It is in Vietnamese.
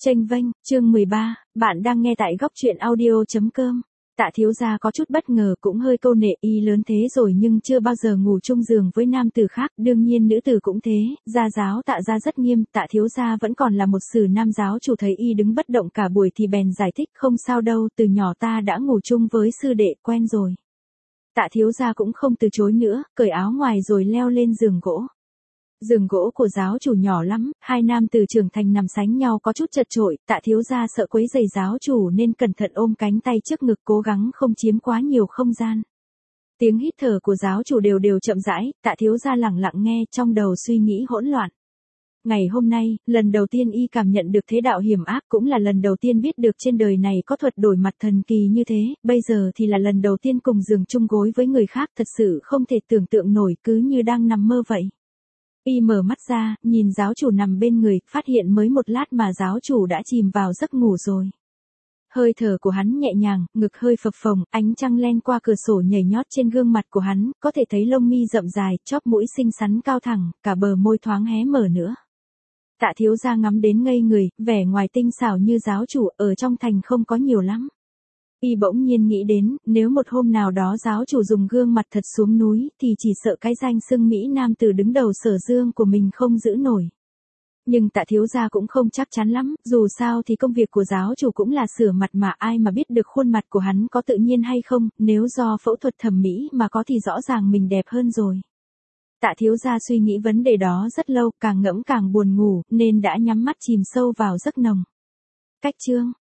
Chênh vênh, chương 13, bạn đang nghe tại góc truyện audio.com. Tạ thiếu gia có chút bất ngờ, cũng hơi câu nệ, y lớn thế rồi nhưng chưa bao giờ ngủ chung giường với nam tử khác, đương nhiên nữ tử cũng thế. Gia giáo Tạ gia rất nghiêm, Tạ thiếu gia vẫn còn là một sử nam giáo chủ, thấy y đứng bất động cả buổi thì bèn giải thích, không sao đâu, từ nhỏ ta đã ngủ chung với sư đệ, quen rồi. Tạ thiếu gia cũng không từ chối nữa, cởi áo ngoài rồi leo lên giường gỗ. Giường gỗ của giáo chủ nhỏ lắm, hai nam tử trưởng thành nằm sánh nhau có chút chật chội, Tạ thiếu gia sợ quấy rầy giáo chủ nên cẩn thận ôm cánh tay trước ngực, cố gắng không chiếm quá nhiều không gian. Tiếng hít thở của giáo chủ đều đều chậm rãi, Tạ thiếu gia lẳng lặng nghe, trong đầu suy nghĩ hỗn loạn. Ngày hôm nay, lần đầu tiên y cảm nhận được thế đạo hiểm ác, cũng là lần đầu tiên biết được trên đời này có thuật đổi mặt thần kỳ như thế, bây giờ thì là lần đầu tiên cùng giường chung gối với người khác, thật sự không thể tưởng tượng nổi, cứ như đang nằm mơ vậy. Y mở mắt ra, nhìn giáo chủ nằm bên người, phát hiện mới một lát mà giáo chủ đã chìm vào giấc ngủ rồi. Hơi thở của hắn nhẹ nhàng, ngực hơi phập phồng, ánh trăng len qua cửa sổ nhảy nhót trên gương mặt của hắn, có thể thấy lông mi rậm dài, chóp mũi xinh xắn cao thẳng, cả bờ môi thoáng hé mở nữa. Tạ thiếu gia ngắm đến ngây người, vẻ ngoài tinh xảo như giáo chủ, ở trong thành không có nhiều lắm. Y bỗng nhiên nghĩ đến, nếu một hôm nào đó giáo chủ dùng gương mặt thật xuống núi, thì chỉ sợ cái danh xưng Mỹ Nam tử đứng đầu Sở Dương của mình không giữ nổi. Nhưng Tạ thiếu gia cũng không chắc chắn lắm, dù sao thì công việc của giáo chủ cũng là sửa mặt mà, ai mà biết được khuôn mặt của hắn có tự nhiên hay không, nếu do phẫu thuật thẩm mỹ mà có thì rõ ràng mình đẹp hơn rồi. Tạ thiếu gia suy nghĩ vấn đề đó rất lâu, càng ngẫm càng buồn ngủ, nên đã nhắm mắt chìm sâu vào giấc nồng. Cách chương